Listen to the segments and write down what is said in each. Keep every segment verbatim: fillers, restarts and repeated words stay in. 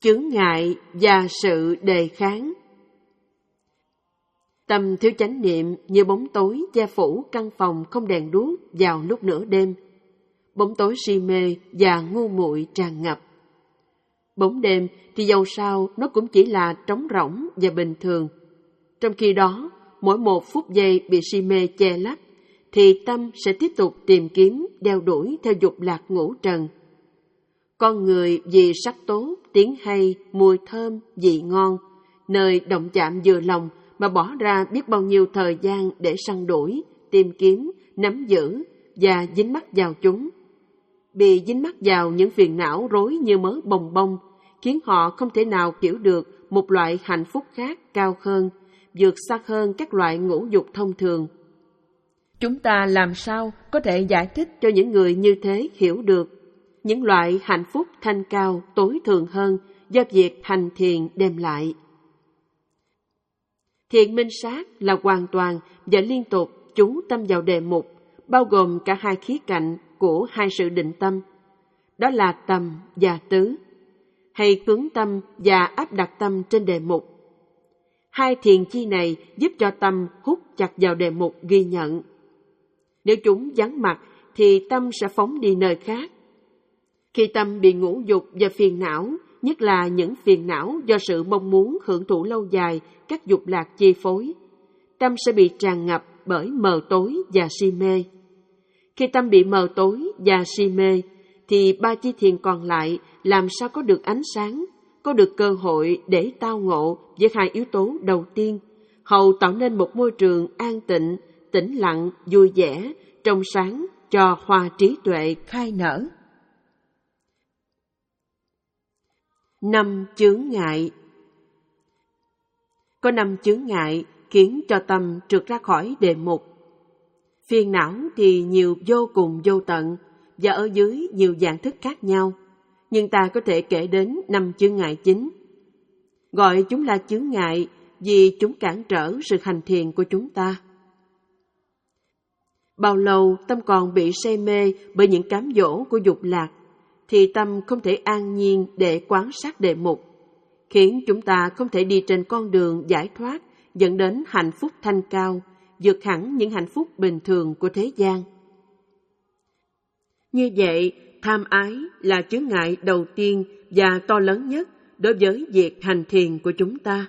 Chướng ngại và sự đề kháng. Tâm thiếu chánh niệm như bóng tối che phủ căn phòng không đèn đuốc vào lúc nửa đêm. Bóng tối si mê và ngu muội tràn ngập. Bóng đêm thì dầu sao nó cũng chỉ là trống rỗng và bình thường. Trong khi đó, mỗi một phút giây bị si mê che lấp, thì tâm sẽ tiếp tục tìm kiếm, đeo đuổi theo dục lạc ngũ trần. Con người vì sắc tốt, tiếng hay, mùi thơm, vị ngon, nơi động chạm vừa lòng mà bỏ ra biết bao nhiêu thời gian để săn đuổi, tìm kiếm, nắm giữ và dính mắc vào chúng. Bị dính mắc vào những phiền não rối như mớ bồng bông, khiến họ không thể nào hiểu được một loại hạnh phúc khác cao hơn, vượt xa hơn các loại ngũ dục thông thường. Chúng ta làm sao có thể giải thích cho những người như thế hiểu được những loại hạnh phúc thanh cao tối thượng hơn do việc hành thiền đem lại? Thiền minh sát là hoàn toàn và liên tục chú tâm vào đề mục, bao gồm cả hai khía cạnh của hai sự định tâm, đó là tầm và tứ, hay hướng tâm và áp đặt tâm trên đề mục. Hai thiền chi này giúp cho tâm hút chặt vào đề mục ghi nhận. Nếu chúng vắng mặt thì tâm sẽ phóng đi nơi khác. Khi tâm bị ngũ dục và phiền não, nhất là những phiền não do sự mong muốn hưởng thụ lâu dài các dục lạc chi phối, tâm sẽ bị tràn ngập bởi mờ tối và si mê. Khi tâm bị mờ tối và si mê, thì ba chi thiền còn lại làm sao có được ánh sáng, có được cơ hội để tao ngộ với hai yếu tố đầu tiên, hầu tạo nên một môi trường an tịnh, tĩnh lặng, vui vẻ, trong sáng cho hoa trí tuệ khai nở. Năm chướng ngại. Có năm chướng ngại khiến cho tâm trượt ra khỏi đề mục. Phiền não thì nhiều vô cùng vô tận và ở dưới nhiều dạng thức khác nhau, nhưng ta có thể kể đến năm chướng ngại chính. Gọi chúng là chướng ngại vì chúng cản trở sự hành thiền của chúng ta. Bao lâu tâm còn bị say mê bởi những cám dỗ của dục lạc, thì tâm không thể an nhiên để quan sát đề mục, khiến chúng ta không thể đi trên con đường giải thoát dẫn đến hạnh phúc thanh cao, vượt hẳn những hạnh phúc bình thường của thế gian. Như vậy, tham ái là chướng ngại đầu tiên và to lớn nhất đối với việc hành thiền của chúng ta.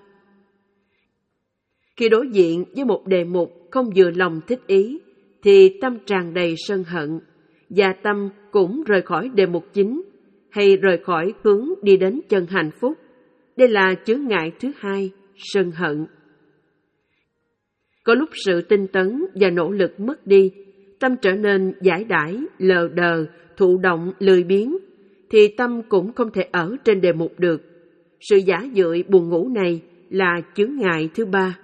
Khi đối diện với một đề mục không vừa lòng thích ý, thì tâm tràn đầy sân hận, và tâm cũng rời khỏi đề mục chính, hay rời khỏi hướng đi đến chân hạnh phúc. Đây là chướng ngại thứ hai, sân hận. Có lúc sự tinh tấn và nỗ lực mất đi, tâm trở nên dãi dãi, lờ đờ, thụ động, lười biếng, thì tâm cũng không thể ở trên đề mục được. Sự giả dưỡi buồn ngủ này là chướng ngại thứ ba.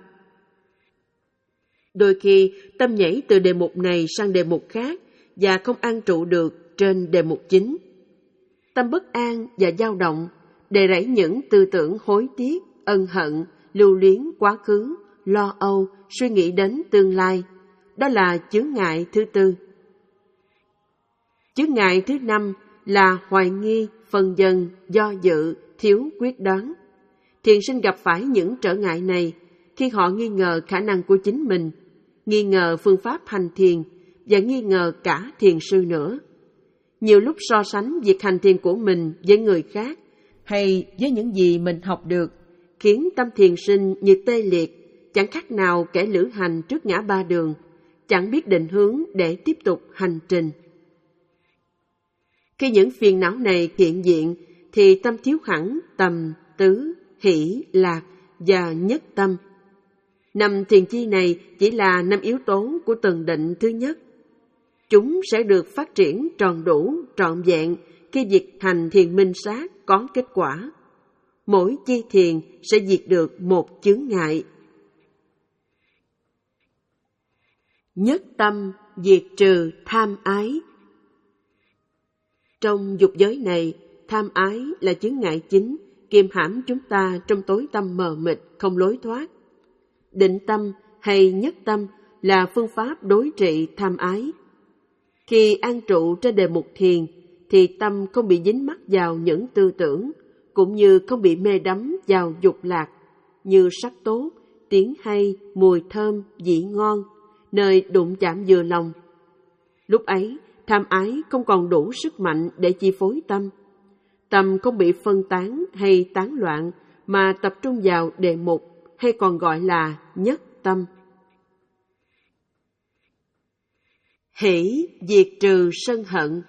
Đôi khi tâm nhảy từ đề mục này sang đề mục khác và không an trụ được trên đề mục chính. Tâm bất an và dao động, đề rẫy những tư tưởng hối tiếc, ân hận, lưu luyến quá khứ, lo âu, suy nghĩ đến tương lai. Đó là chướng ngại thứ tư. Chướng ngại thứ năm là hoài nghi, phân vân, do dự, thiếu quyết đoán. Thiền sinh gặp phải những trở ngại này khi họ nghi ngờ khả năng của chính mình, nghi ngờ phương pháp hành thiền và nghi ngờ cả thiền sư nữa. Nhiều lúc so sánh việc hành thiền của mình với người khác hay với những gì mình học được, khiến tâm thiền sinh như tê liệt, chẳng khác nào kẻ lữ hành trước ngã ba đường, chẳng biết định hướng để tiếp tục hành trình. Khi những phiền não này hiện diện, thì tâm thiếu hẳn tầm, tứ, hỷ, lạc và nhất tâm. Năm thiền chi này chỉ là năm yếu tố của tầng định thứ nhất. Chúng sẽ được phát triển tròn đủ, trọn vẹn khi việc hành thiền minh sát có kết quả. Mỗi chi thiền sẽ diệt được một chướng ngại. Nhất tâm diệt trừ tham ái. Trong dục giới này, tham ái là chướng ngại chính, kiềm hãm chúng ta trong tối tăm mờ mịt, không lối thoát. Định tâm hay nhất tâm là phương pháp đối trị tham ái. Khi an trụ trên đề mục thiền, thì tâm không bị dính mắc vào những tư tưởng, cũng như không bị mê đắm vào dục lạc, như sắc tốt, tiếng hay, mùi thơm, vị ngon, nơi đụng chạm vừa lòng. Lúc ấy, tham ái không còn đủ sức mạnh để chi phối tâm. Tâm không bị phân tán hay tán loạn, mà tập trung vào đề mục, hay còn gọi là nhất tâm. Hỷ diệt trừ sân hận.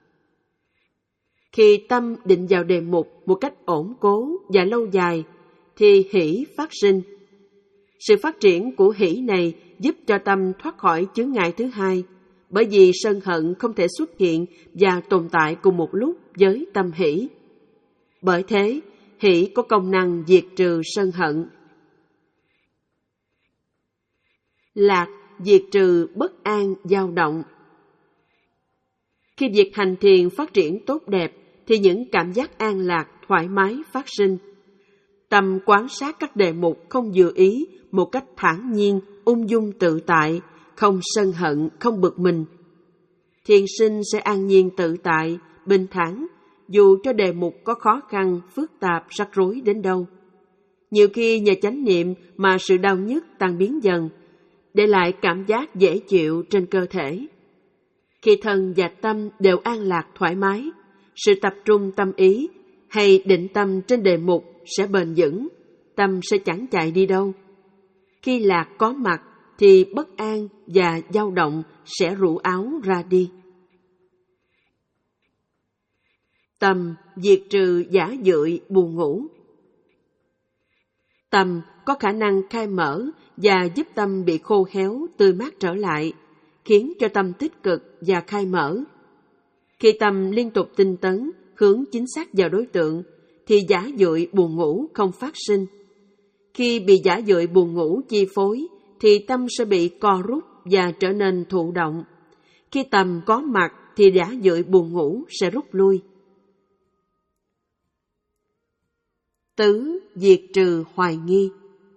Khi tâm định vào đề mục một cách ổn cố và lâu dài, thì hỷ phát sinh. Sự phát triển của hỷ này giúp cho tâm thoát khỏi chướng ngại thứ hai, bởi vì sân hận không thể xuất hiện và tồn tại cùng một lúc với tâm hỷ. Bởi thế, hỷ có công năng diệt trừ sân hận. Lạc diệt trừ bất an dao động. Khi việc hành thiền phát triển tốt đẹp, thì những cảm giác an lạc, thoải mái phát sinh. Tâm quan sát các đề mục không vừa ý một cách thản nhiên, ung dung tự tại, không sân hận, không bực mình. Thiền sinh sẽ an nhiên tự tại, bình thản, dù cho đề mục có khó khăn, phức tạp, rắc rối đến đâu. Nhiều khi nhờ chánh niệm mà sự đau nhức tan biến dần, để lại cảm giác dễ chịu trên cơ thể. Khi thân và tâm đều an lạc thoải mái, sự tập trung tâm ý hay định tâm trên đề mục sẽ bền vững, tâm sẽ chẳng chạy đi đâu. Khi lạc có mặt thì bất an và dao động sẽ rũ áo ra đi. Tâm diệt trừ giả dưỡi buồn ngủ. Tâm có khả năng khai mở và giúp tâm bị khô héo tươi mát trở lại, khiến cho tâm tích cực và khai mở. Khi tâm liên tục tinh tấn, hướng chính xác vào đối tượng, thì giả dưỡi buồn ngủ không phát sinh. Khi bị giả dưỡi buồn ngủ chi phối, thì tâm sẽ bị co rút và trở nên thụ động. Khi tâm có mặt, thì giả dưỡi buồn ngủ sẽ rút lui. Tứ, diệt trừ hoài nghi.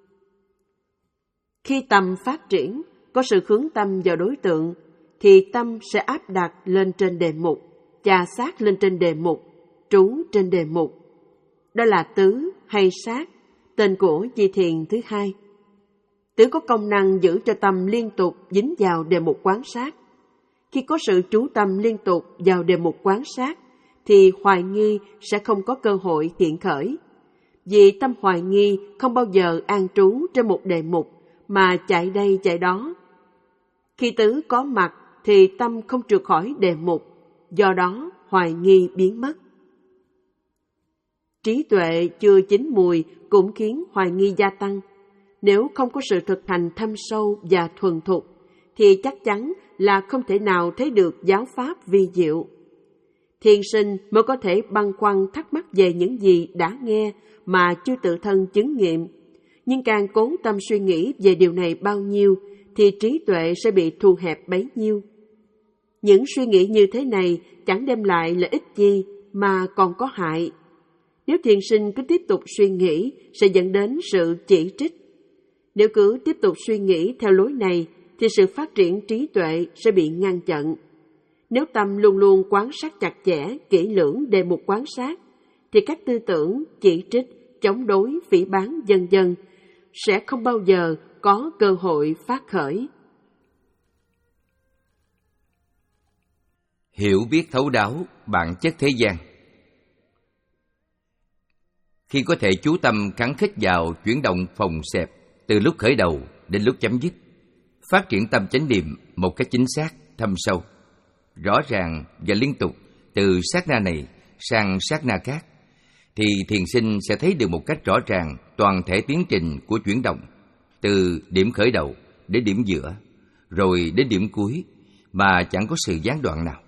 Khi tâm phát triển, có sự hướng tâm vào đối tượng, thì tâm sẽ áp đặt lên trên đề mục, chà sát lên trên đề mục, trú trên đề mục. Đó là tứ hay sát, tên của chi thiền thứ hai. Tứ có công năng giữ cho tâm liên tục dính vào đề mục quán sát. Khi có sự trú tâm liên tục vào đề mục quán sát, thì hoài nghi sẽ không có cơ hội hiện khởi. Vì tâm hoài nghi không bao giờ an trú trên một đề mục, mà chạy đây chạy đó. Khi tứ có mặt, thì tâm không trượt khỏi đề mục, do đó hoài nghi biến mất. Trí tuệ chưa chín mùi cũng khiến hoài nghi gia tăng. Nếu không có sự thực hành thâm sâu và thuần thục, thì chắc chắn là không thể nào thấy được giáo pháp vi diệu. Thiền sinh mới có thể băn khoăn thắc mắc về những gì đã nghe mà chưa tự thân chứng nghiệm. Nhưng càng cố tâm suy nghĩ về điều này bao nhiêu, thì trí tuệ sẽ bị thu hẹp bấy nhiêu. Những suy nghĩ như thế này chẳng đem lại lợi ích gì mà còn có hại. Nếu thiền sinh cứ tiếp tục suy nghĩ sẽ dẫn đến sự chỉ trích. Nếu cứ tiếp tục suy nghĩ theo lối này thì sự phát triển trí tuệ sẽ bị ngăn chặn. Nếu tâm luôn luôn quan sát chặt chẽ, kỹ lưỡng đề mục quan sát, thì các tư tưởng, chỉ trích, chống đối, phỉ báng vân vân sẽ không bao giờ có cơ hội phát khởi. Hiểu biết thấu đáo bản chất thế gian. Khi có thể chú tâm khắng khích vào chuyển động phòng xẹp từ lúc khởi đầu đến lúc chấm dứt, phát triển tâm chánh niệm một cách chính xác, thâm sâu, rõ ràng và liên tục từ sát na này sang sát na khác, thì thiền sinh sẽ thấy được một cách rõ ràng toàn thể tiến trình của chuyển động, từ điểm khởi đầu đến điểm giữa, rồi đến điểm cuối, mà chẳng có sự gián đoạn nào.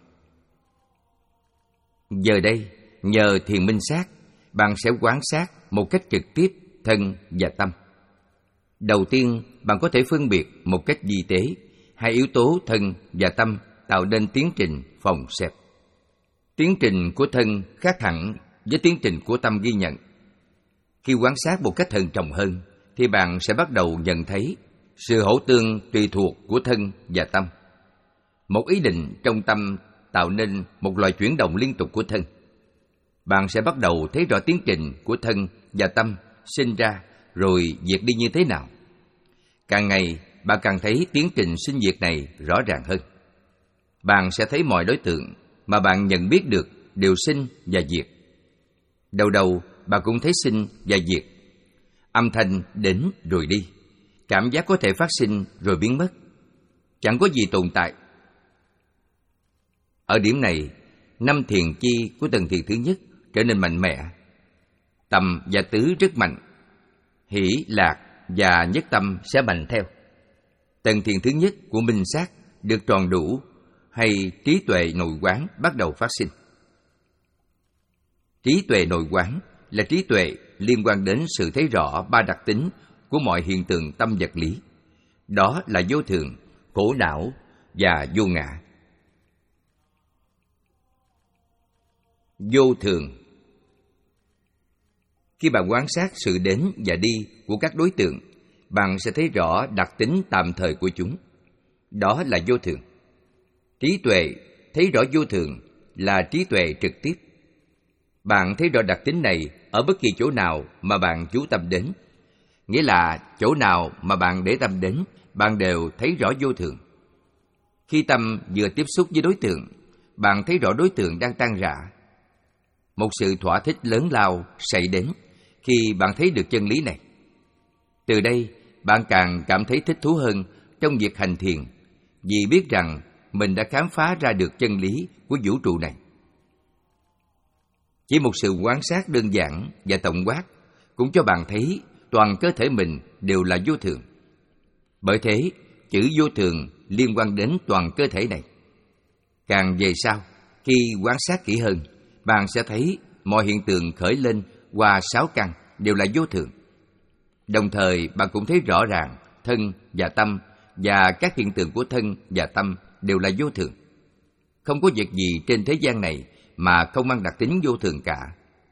Giờ đây, nhờ thiền minh sát, bạn sẽ quan sát một cách trực tiếp thân và tâm. Đầu tiên, bạn có thể phân biệt một cách vi tế hai yếu tố thân và tâm tạo nên tiến trình phòng xẹp. Tiến trình của thân khác hẳn với tiến trình của tâm ghi nhận. Khi quan sát một cách thận trọng hơn, thì bạn sẽ bắt đầu nhận thấy sự hỗ tương tùy thuộc của thân và tâm. Một ý định trong tâm tạo nên một loại chuyển động liên tục của thân. bạn sẽ bắt đầu thấy rõ tiến trình của thân và tâm sinh ra rồi diệt đi như thế nào. Càng ngày, bạn càng thấy tiến trình sinh diệt này rõ ràng hơn. Bạn sẽ thấy mọi đối tượng mà bạn nhận biết được đều sinh và diệt. Đầu đầu, bạn cũng thấy sinh và diệt. Âm thanh đến rồi đi. Cảm giác có thể phát sinh rồi biến mất. Chẳng có gì tồn tại. Ở điểm này, năm thiền chi của tầng thiền thứ nhất trở nên mạnh mẽ. Tâm và tứ rất mạnh. Hỷ, lạc và nhất tâm sẽ mạnh theo. Tầng thiền thứ nhất của minh sát được tròn đủ, hay trí tuệ nội quán bắt đầu phát sinh. Trí tuệ nội quán là trí tuệ liên quan đến sự thấy rõ ba đặc tính của mọi hiện tượng tâm vật lý. Đó là vô thường, khổ não và vô ngã. Vô thường. Khi bạn quan sát sự đến và đi của các đối tượng, bạn sẽ thấy rõ đặc tính tạm thời của chúng. Đó là vô thường. Trí tuệ thấy rõ vô thường là trí tuệ trực tiếp. Bạn thấy rõ đặc tính này ở bất kỳ chỗ nào mà bạn chú tâm đến. Nghĩa là chỗ nào mà bạn để tâm đến, bạn đều thấy rõ vô thường. Khi tâm vừa tiếp xúc với đối tượng, bạn thấy rõ đối tượng đang tan rã. Một sự thỏa thích lớn lao xảy đến khi bạn thấy được chân lý này. Từ đây, bạn càng cảm thấy thích thú hơn trong việc hành thiền, vì biết rằng mình đã khám phá ra được chân lý của vũ trụ này. Chỉ một sự quan sát đơn giản và tổng quát cũng cho bạn thấy toàn cơ thể mình đều là vô thường. Bởi thế, chữ vô thường liên quan đến toàn cơ thể này. Càng về sau, khi quan sát kỹ hơn, bạn sẽ thấy mọi hiện tượng khởi lên qua sáu căn đều là vô thường. Đồng thời, bạn cũng thấy rõ ràng thân và tâm và các hiện tượng của thân và tâm đều là vô thường. Không có việc gì trên thế gian này mà không mang đặc tính vô thường cả.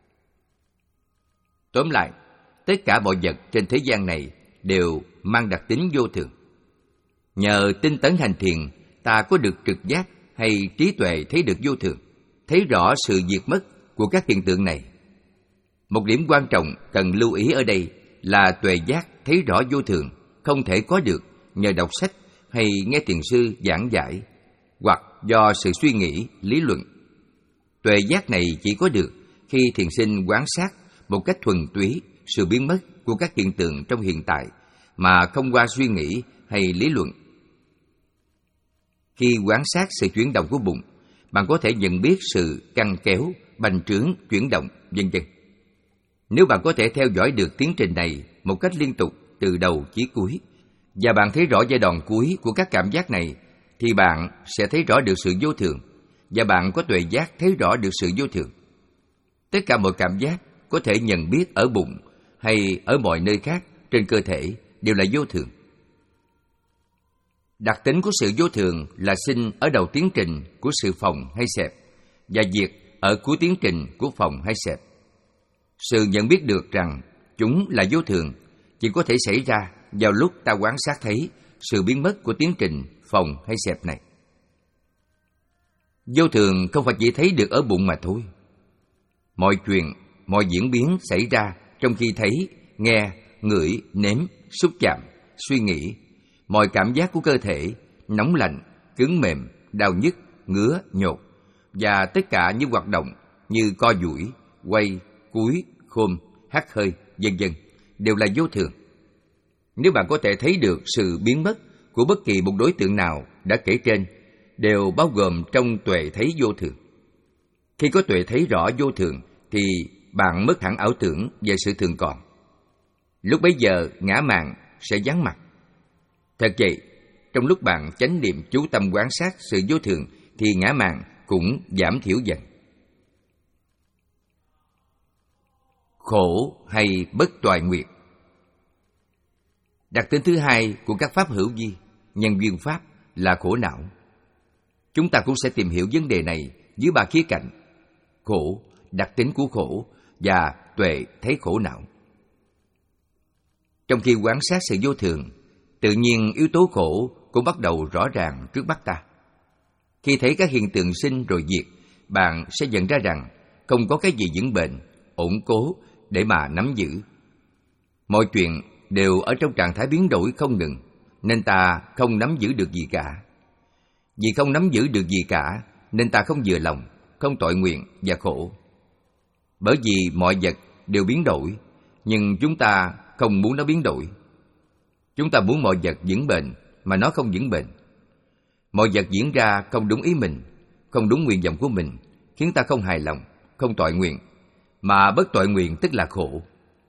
Tóm lại, tất cả mọi vật trên thế gian này đều mang đặc tính vô thường. Nhờ tinh tấn hành thiền, ta có được trực giác hay trí tuệ thấy được vô thường, thấy rõ sự diệt mất của các hiện tượng này. Một điểm quan trọng cần lưu ý ở đây là tuệ giác thấy rõ vô thường không thể có được nhờ đọc sách hay nghe thiền sư giảng giải, hoặc do sự suy nghĩ, lý luận. Tuệ giác này chỉ có được khi thiền sinh quan sát một cách thuần túy sự biến mất của các hiện tượng trong hiện tại mà không qua suy nghĩ hay lý luận. Khi quan sát sự chuyển động của bụng, bạn có thể nhận biết sự căng kéo, bành trướng, chuyển động, vân vân. Nếu bạn có thể theo dõi được tiến trình này một cách liên tục từ đầu chí cuối, và bạn thấy rõ giai đoạn cuối của các cảm giác này, thì bạn sẽ thấy rõ được sự vô thường, và bạn có tuệ giác thấy rõ được sự vô thường. Tất cả mọi cảm giác có thể nhận biết ở bụng hay ở mọi nơi khác trên cơ thể đều là vô thường. Đặc tính của sự vô thường là sinh ở đầu tiến trình của sự phồng hay xẹp và diệt ở cuối tiến trình của phồng hay xẹp. Sự nhận biết được rằng chúng là vô thường chỉ có thể xảy ra vào lúc ta quan sát thấy sự biến mất của tiến trình phồng hay xẹp này. Vô thường không phải chỉ thấy được ở bụng mà thôi. Mọi chuyện, mọi diễn biến xảy ra trong khi thấy, nghe, ngửi, nếm, xúc chạm, suy nghĩ, mọi cảm giác của cơ thể, nóng lạnh, cứng mềm, đau nhức, ngứa, nhột, và tất cả những hoạt động như co duỗi, quay, cúi, khom, hắt hơi, vân vân đều là vô thường. Nếu bạn có thể thấy được sự biến mất của bất kỳ một đối tượng nào đã kể trên, đều bao gồm trong tuệ thấy vô thường. Khi có tuệ thấy rõ vô thường, thì bạn mất hẳn ảo tưởng về sự thường còn. Lúc bấy giờ, ngã mạn sẽ vắng mặt. Thật vậy, trong lúc bạn chánh niệm chú tâm quan sát sự vô thường, thì ngã mạn cũng giảm thiểu dần. Khổ hay bất toại nguyệt. Đặc tính thứ hai của các pháp hữu vi, nhân duyên pháp là khổ não. Chúng ta cũng sẽ tìm hiểu vấn đề này dưới ba khía cạnh: khổ, đặc tính của khổ và tuệ thấy khổ não. Trong khi quan sát sự vô thường, tự nhiên yếu tố khổ cũng bắt đầu rõ ràng trước mắt ta. Khi thấy các hiện tượng sinh rồi diệt, bạn sẽ nhận ra rằng không có cái gì vững bền, ổn cố để mà nắm giữ. Mọi chuyện đều ở trong trạng thái biến đổi không ngừng, nên ta không nắm giữ được gì cả. Vì không nắm giữ được gì cả, nên ta không vừa lòng, không tội nguyện và khổ. Bởi vì mọi vật đều biến đổi, nhưng chúng ta không muốn nó biến đổi. Chúng ta muốn mọi vật vững bền, mà nó không vững bền. Mọi vật diễn ra không đúng ý mình, không đúng nguyện vọng của mình, khiến ta không hài lòng, không tội nguyện, mà bất tội nguyện tức là khổ.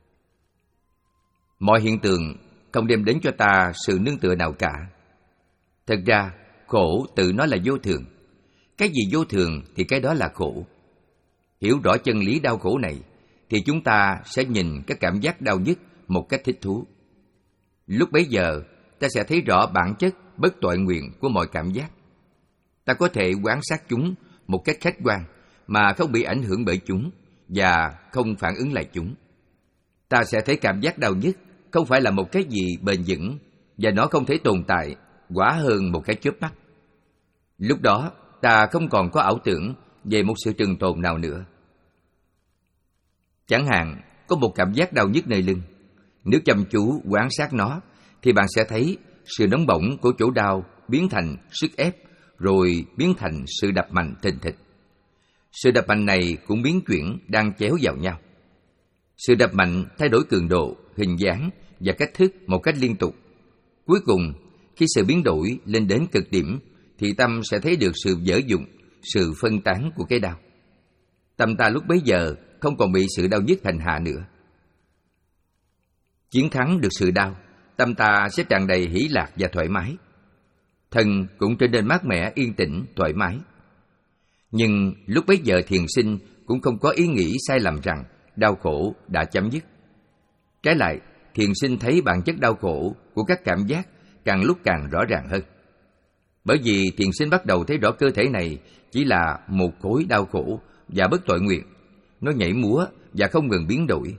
Mọi hiện tượng không đem đến cho ta sự nương tựa nào cả. Thật ra, khổ tự nó là vô thường. Cái gì vô thường thì cái đó là khổ. Hiểu rõ chân lý đau khổ này, thì chúng ta sẽ nhìn cái cảm giác đau nhức một cách thích thú. Lúc bấy giờ, ta sẽ thấy rõ bản chất bất tội nguyện của mọi cảm giác. Ta có thể quan sát chúng một cách khách quan mà không bị ảnh hưởng bởi chúng và không phản ứng lại chúng. Ta sẽ thấy cảm giác đau nhức không phải là một cái gì bền vững và nó không thể tồn tại quả hơn một cái chớp mắt. Lúc đó, ta không còn có ảo tưởng về một sự trường tồn nào nữa. Chẳng hạn, có một cảm giác đau nhức nơi lưng. Nếu chăm chú quan sát nó, thì bạn sẽ thấy sự nóng bỏng của chỗ đau biến thành sức ép, rồi biến thành sự đập mạnh thình thịch. Sự đập mạnh này cũng biến chuyển đang chéo vào nhau. Sự đập mạnh thay đổi cường độ, hình dáng và cách thức một cách liên tục. Cuối cùng, khi sự biến đổi lên đến cực điểm, thì tâm sẽ thấy được sự vỡ vụn, sự phân tán của cái đau. Tâm ta lúc bấy giờ không còn bị sự đau nhức hành hạ nữa. Chiến thắng được sự đau, tâm ta sẽ tràn đầy hỷ lạc và thoải mái. Thân cũng trở nên mát mẻ, yên tĩnh, thoải mái. Nhưng lúc bấy giờ thiền sinh cũng không có ý nghĩ sai lầm rằng đau khổ đã chấm dứt. Trái lại, thiền sinh thấy bản chất đau khổ của các cảm giác càng lúc càng rõ ràng hơn. Bởi vì thiền sinh bắt đầu thấy rõ cơ thể này chỉ là một khối đau khổ và bất tội nguyện. Nó nhảy múa và không ngừng biến đổi.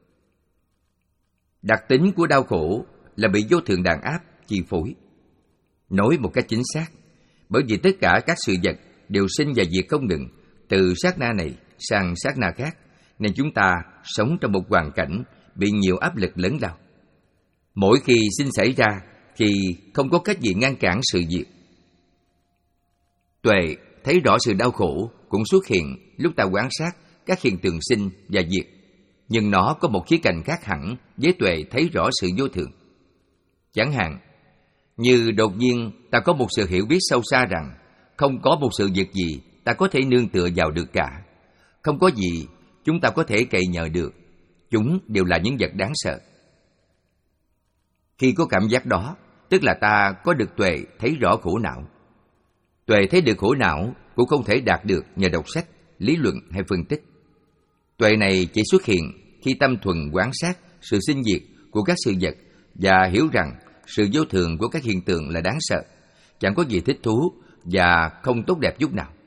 Đặc tính của đau khổ là bị vô thường đàn áp, chi phối. Nói một cách chính xác, bởi vì tất cả các sự vật đều sinh và diệt không ngừng, từ sát na này sang sát na khác, nên chúng ta sống trong một hoàn cảnh bị nhiều áp lực lớn lao. Mỗi khi sinh xảy ra thì không có cách gì ngăn cản sự diệt. Tuệ thấy rõ sự đau khổ cũng xuất hiện lúc ta quan sát các hiện tượng sinh và diệt, nhưng nó có một khía cạnh khác hẳn với tuệ thấy rõ sự vô thường. Chẳng hạn, như đột nhiên ta có một sự hiểu biết sâu xa rằng không có một sự việc gì ta có thể nương tựa vào được cả. Không có gì chúng ta có thể cậy nhờ được. Chúng đều là những vật đáng sợ. Khi có cảm giác đó, tức là ta có được tuệ thấy rõ khổ não. Tuệ thấy được khổ não cũng không thể đạt được nhờ đọc sách, lý luận hay phân tích. Tuệ này chỉ xuất hiện khi tâm thuần quan sát sự sinh diệt của các sự vật và hiểu rằng sự vô thường của các hiện tượng là đáng sợ, chẳng có gì thích thú và không tốt đẹp chút nào.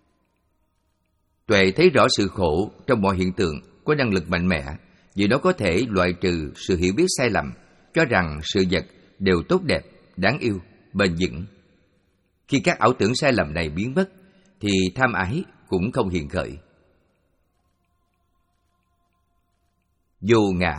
Tuệ thấy rõ sự khổ trong mọi hiện tượng có năng lực mạnh mẽ, vì nó có thể loại trừ sự hiểu biết sai lầm, cho rằng sự vật đều tốt đẹp, đáng yêu, bền vững. Khi các ảo tưởng sai lầm này biến mất, thì tham ái cũng không hiện khởi. Vô ngã.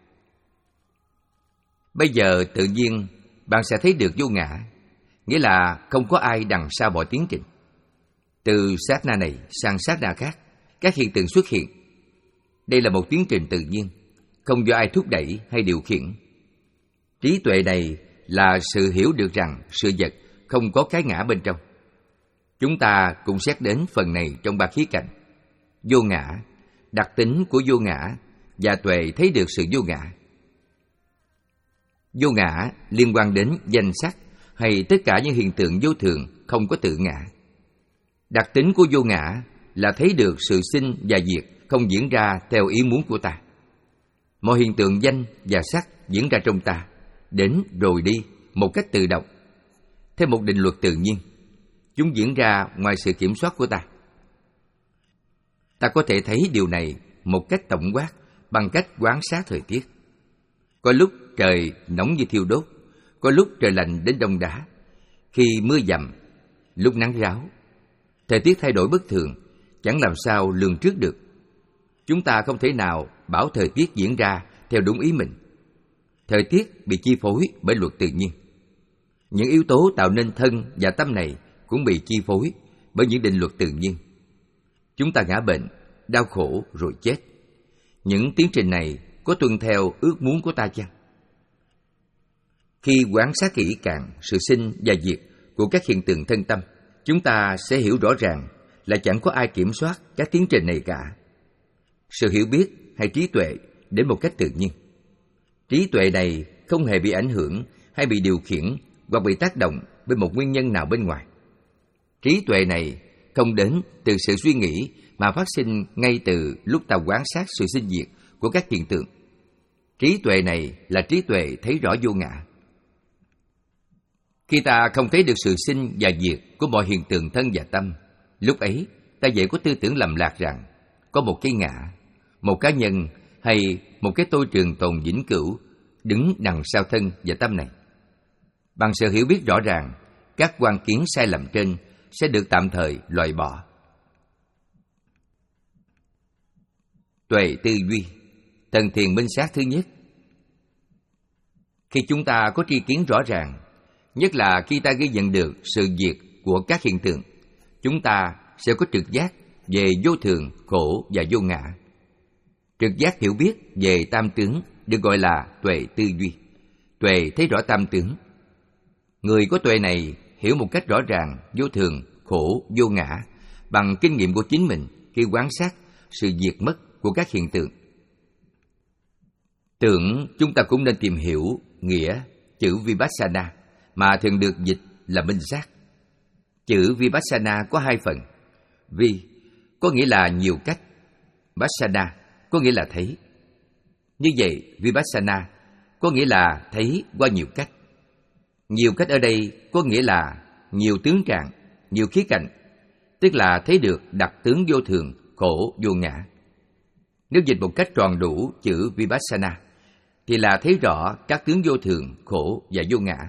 Bây giờ tự nhiên bạn sẽ thấy được vô ngã, nghĩa là không có ai đằng sau mọi tiến trình. Từ sát na này sang sát na khác, các hiện tượng xuất hiện. Đây là một tiến trình tự nhiên, không do ai thúc đẩy hay điều khiển. Trí tuệ này là sự hiểu được rằng sự vật không có cái ngã bên trong. Chúng ta cũng xét đến phần này trong ba khía cạnh: vô ngã, đặc tính của vô ngã và tuệ thấy được sự vô ngã. Vô ngã liên quan đến danh sắc hay tất cả những hiện tượng vô thường không có tự ngã. Đặc tính của vô ngã là thấy được sự sinh và diệt không diễn ra theo ý muốn của ta. Mọi hiện tượng danh và sắc diễn ra trong ta, đến rồi đi một cách tự động, theo một định luật tự nhiên. Chúng diễn ra ngoài sự kiểm soát của ta. Ta có thể thấy điều này một cách tổng quát bằng cách quan sát thời tiết. Có lúc trời nóng như thiêu đốt, có lúc trời lạnh đến đông đá, khi mưa dầm, lúc nắng ráo. Thời tiết thay đổi bất thường, chẳng làm sao lường trước được. Chúng ta không thể nào bảo thời tiết diễn ra theo đúng ý mình. Thời tiết bị chi phối bởi luật tự nhiên. Những yếu tố tạo nên thân và tâm này cũng bị chi phối bởi những định luật tự nhiên. Chúng ta ngã bệnh, đau khổ rồi chết. Những tiến trình này có tuân theo ước muốn của ta chăng? Khi quan sát kỹ càng sự sinh và diệt của các hiện tượng thân tâm, chúng ta sẽ hiểu rõ ràng là chẳng có ai kiểm soát các tiến trình này cả. Sự hiểu biết hay trí tuệ đến một cách tự nhiên. Trí tuệ này không hề bị ảnh hưởng hay bị điều khiển hoặc bị tác động bởi một nguyên nhân nào bên ngoài. Trí tuệ này không đến từ sự suy nghĩ mà phát sinh ngay từ lúc ta quan sát sự sinh diệt của các hiện tượng. Trí tuệ này là trí tuệ thấy rõ vô ngã. Khi ta không thấy được sự sinh và diệt của mọi hiện tượng thân và tâm, lúc ấy ta dễ có tư tưởng lầm lạc rằng có một cái ngã, một cá nhân hay một cái tôi trường tồn vĩnh cửu đứng đằng sau thân và tâm này. Bằng sự hiểu biết rõ ràng, các quan kiến sai lầm trên sẽ được tạm thời loại bỏ. Tuệ tư duy, tầng thiền minh sát thứ nhất. Khi chúng ta có tri kiến rõ ràng, nhất là khi ta ghi nhận được sự diệt của các hiện tượng, chúng ta sẽ có trực giác về vô thường, khổ và vô ngã. Trực giác hiểu biết về tam tướng được gọi là tuệ tư duy. Tuệ thấy rõ tam tướng. Người có tuệ này hiểu một cách rõ ràng vô thường, khổ, vô ngã bằng kinh nghiệm của chính mình khi quan sát sự diệt mất của các hiện tượng. Tưởng chúng ta cũng nên tìm hiểu nghĩa chữ Vipassana mà thường được dịch là minh sát. Chữ Vipassana có hai phần. Vi có nghĩa là nhiều cách, Passana có nghĩa là thấy. Như vậy, Vipassana có nghĩa là thấy qua nhiều cách. Nhiều cách ở đây có nghĩa là nhiều tướng trạng, nhiều khía cạnh, tức là thấy được đặc tướng vô thường, khổ, vô ngã. Nếu dịch một cách tròn đủ chữ Vipassana, thì là thấy rõ các tướng vô thường, khổ và vô ngã.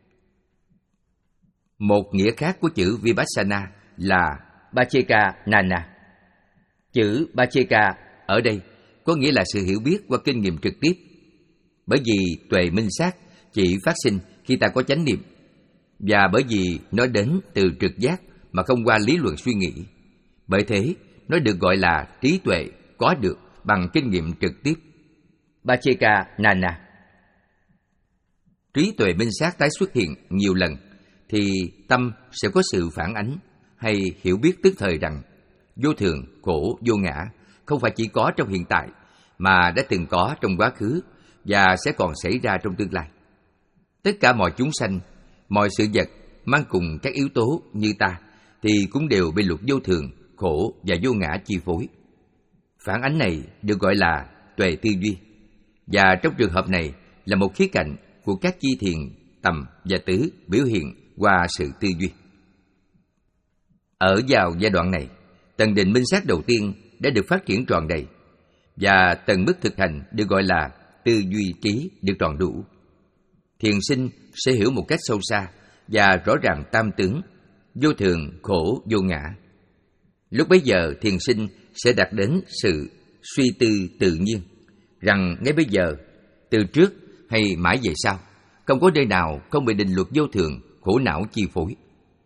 Một nghĩa khác của chữ Vipassana là Pacceka Nana. Chữ Pacceka ở đây có nghĩa là sự hiểu biết qua kinh nghiệm trực tiếp. Bởi vì tuệ minh sát chỉ phát sinh khi ta có chánh niệm, và bởi vì nó đến từ trực giác mà không qua lý luận suy nghĩ. Bởi thế, nó được gọi là trí tuệ có được bằng kinh nghiệm trực tiếp. Pacceka Nana. Trí tuệ minh sát tái xuất hiện nhiều lần, thì tâm sẽ có sự phản ánh hay hiểu biết tức thời rằng vô thường, khổ, vô ngã không phải chỉ có trong hiện tại, mà đã từng có trong quá khứ và sẽ còn xảy ra trong tương lai. Tất cả mọi chúng sanh, mọi sự vật mang cùng các yếu tố như ta thì cũng đều bị luật vô thường, khổ và vô ngã chi phối. Phản ánh này được gọi là tuệ tư duy, và trong trường hợp này là một khía cạnh của các chi thiền tầm và tứ biểu hiện qua sự tư duy. Ở vào giai đoạn này, tầng định minh sát đầu tiên đã được phát triển tròn đầy, và tầng mức thực hành được gọi là tư duy trí được tròn đủ. Thiền sinh sẽ hiểu một cách sâu xa và rõ ràng tam tướng, vô thường, khổ, vô ngã. Lúc bấy giờ thiền sinh sẽ đạt đến sự suy tư tự nhiên, rằng ngay bây giờ, từ trước hay mãi về sau, không có nơi nào không bị định luật vô thường, khổ não chi phối.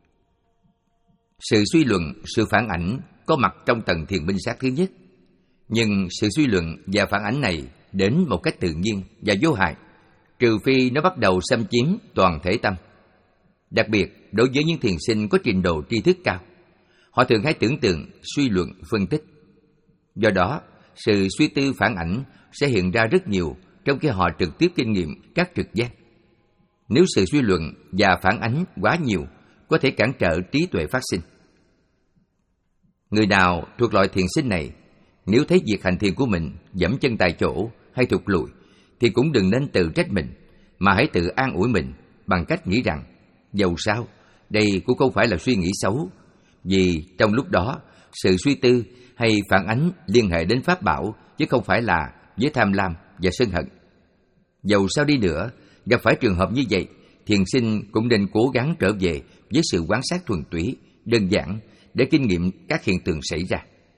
Sự suy luận, sự phản ảnh có mặt trong tầng thiền minh sát thứ nhất, nhưng sự suy luận và phản ảnh này đến một cách tự nhiên và vô hại, trừ phi nó bắt đầu xâm chiếm toàn thể tâm. Đặc biệt, đối với những thiền sinh có trình độ tri thức cao, họ thường hay tưởng tượng, suy luận, phân tích. Do đó, sự suy tư phản ảnh sẽ hiện ra rất nhiều trong khi họ trực tiếp kinh nghiệm các trực giác. Nếu sự suy luận và phản ánh quá nhiều, có thể cản trở trí tuệ phát sinh. Người nào thuộc loại thiền sinh này, nếu thấy việc hành thiền của mình dẫm chân tại chỗ hay thụt lùi, thì cũng đừng nên tự trách mình, mà hãy tự an ủi mình bằng cách nghĩ rằng, dầu sao, đây cũng không phải là suy nghĩ xấu, vì trong lúc đó, sự suy tư hay phản ánh liên hệ đến pháp bảo, chứ không phải là với tham lam và sân hận. Dầu sao đi nữa, gặp phải trường hợp như vậy, thiền sinh cũng nên cố gắng trở về với sự quan sát thuần túy, đơn giản để kinh nghiệm các hiện tượng xảy ra.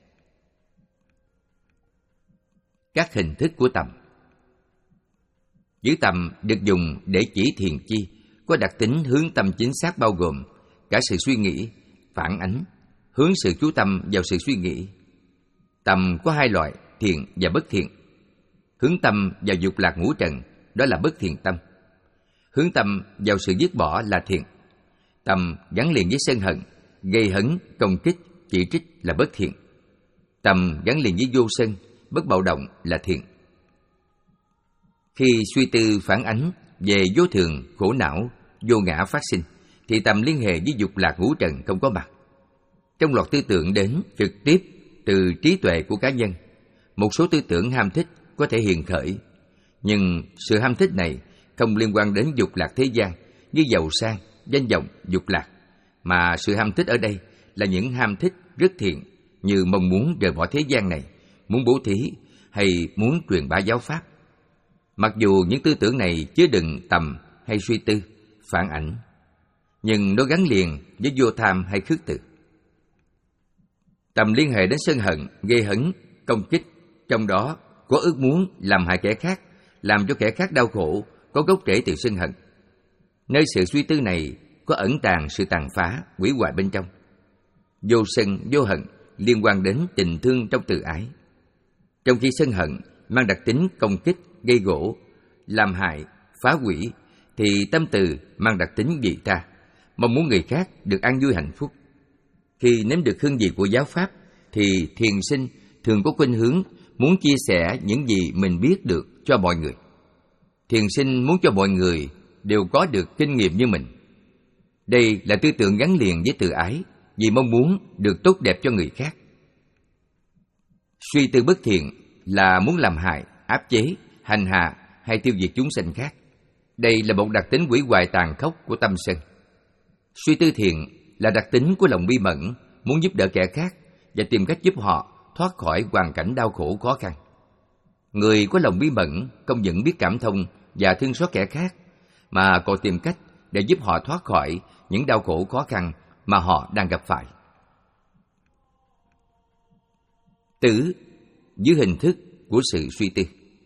Các hình thức của tầm. Chữ tầm được dùng để chỉ thiền chi, có đặc tính hướng tâm chính xác, bao gồm cả sự suy nghĩ, phản ánh, hướng sự chú tâm vào sự suy nghĩ. Tầm có hai loại, thiện và bất thiện. Hướng tâm vào dục lạc ngũ trần, đó là bất thiện tâm. Hướng tâm vào sự dứt bỏ là thiện. Tầm gắn liền với sân hận, gây hấn, công kích, chỉ trích là bất thiện. Tầm gắn liền với vô sân, bất bạo động là thiện. Khi suy tư phản ánh về vô thường, khổ não, vô ngã phát sinh, thì tầm liên hệ với dục lạc ngũ trần không có mặt. Trong loạt tư tưởng đến trực tiếp từ trí tuệ của cá nhân, một số tư tưởng ham thích có thể hiện khởi, nhưng sự ham thích này không liên quan đến dục lạc thế gian như giàu sang, danh vọng, dục lạc, mà sự ham thích ở đây là những ham thích rất thiện, như mong muốn rời bỏ thế gian này, muốn bố thí hay muốn truyền bá giáo pháp. Mặc dù những tư tưởng này chứa đựng tầm hay suy tư, phản ảnh, nhưng nó gắn liền với vô tham hay khước từ. Tầm liên hệ đến sân hận, gây hấn, công kích, trong đó có ước muốn làm hại kẻ khác, làm cho kẻ khác đau khổ, có gốc rễ từ sân hận. Nơi sự suy tư này có ẩn tàng sự tàn phá, hủy hoại bên trong. Vô sân, vô hận liên quan đến tình thương trong từ ái. Trong khi sân hận mang đặc tính công kích, gây gổ, làm hại, phá hủy, thì tâm từ mang đặc tính vị tha, mong muốn người khác được an vui hạnh phúc. Khi nếm được hương vị của giáo pháp, thì thiền sinh thường có khuynh hướng muốn chia sẻ những gì mình biết được cho mọi người. Thiền sinh muốn cho mọi người đều có được kinh nghiệm như mình. Đây là tư tưởng gắn liền với từ ái, vì mong muốn được tốt đẹp cho người khác. Suy tư bất thiện là muốn làm hại, áp chế, hành hạ hay tiêu diệt chúng sanh khác. Đây là một đặc tính hủy hoại tàn khốc của tâm sân. Suy tư thiện là đặc tính của lòng bi mẫn, muốn giúp đỡ kẻ khác và tìm cách giúp họ thoát khỏi hoàn cảnh đau khổ khó khăn. Người có lòng bi mẫn không những biết cảm thông và thương xót kẻ khác, mà còn tìm cách để giúp họ thoát khỏi những đau khổ khó khăn mà họ đang gặp phải. Tứ, dưới hình thức của sự suy tư.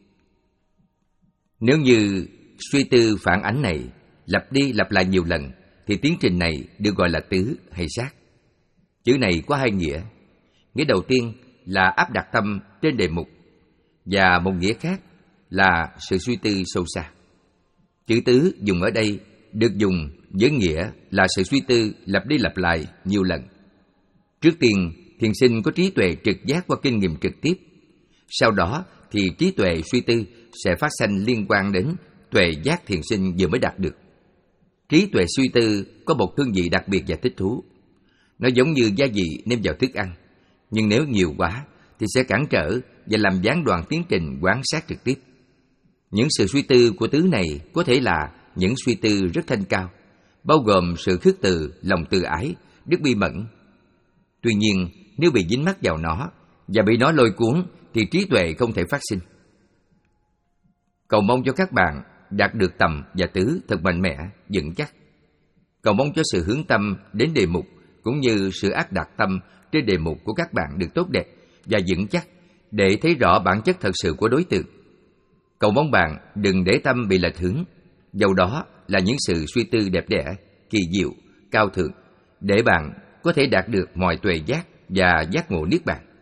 Nếu như suy tư phản ánh này lặp đi lặp lại nhiều lần, thì tiến trình này được gọi là tứ hay sát. Chữ này có hai nghĩa. Nghĩa đầu tiên là áp đặt tâm trên đề mục, và một nghĩa khác là sự suy tư sâu xa. Chữ tứ dùng ở đây được dùng với nghĩa là sự suy tư lặp đi lặp lại nhiều lần. Trước tiên, thiền sinh có trí tuệ trực giác qua kinh nghiệm trực tiếp. Sau đó thì trí tuệ suy tư sẽ phát sanh liên quan đến tuệ giác thiền sinh vừa mới đạt được. Trí tuệ suy tư có một hương vị đặc biệt và thích thú. Nó giống như gia vị nêm vào thức ăn, nhưng nếu nhiều quá thì sẽ cản trở và làm gián đoạn tiến trình quan sát trực tiếp. Những sự suy tư của tứ này có thể là những suy tư rất thanh cao, bao gồm sự khước từ, lòng từ ái, đức bi mẫn. Tuy nhiên, nếu bị dính mắc vào nó và bị nó lôi cuốn thì trí tuệ không thể phát sinh. Cầu mong cho các bạn đạt được tầm và tứ thật mạnh mẽ, vững chắc. Cầu mong cho sự hướng tâm đến đề mục cũng như sự áp đặt tâm trên đề mục của các bạn được tốt đẹp và vững chắc để thấy rõ bản chất thật sự của đối tượng. Cầu mong bạn đừng để tâm bị lệch hướng, dầu đó là những sự suy tư đẹp đẽ, kỳ diệu, cao thượng, để bạn có thể đạt được mọi tuệ giác và giác ngộ niết bàn.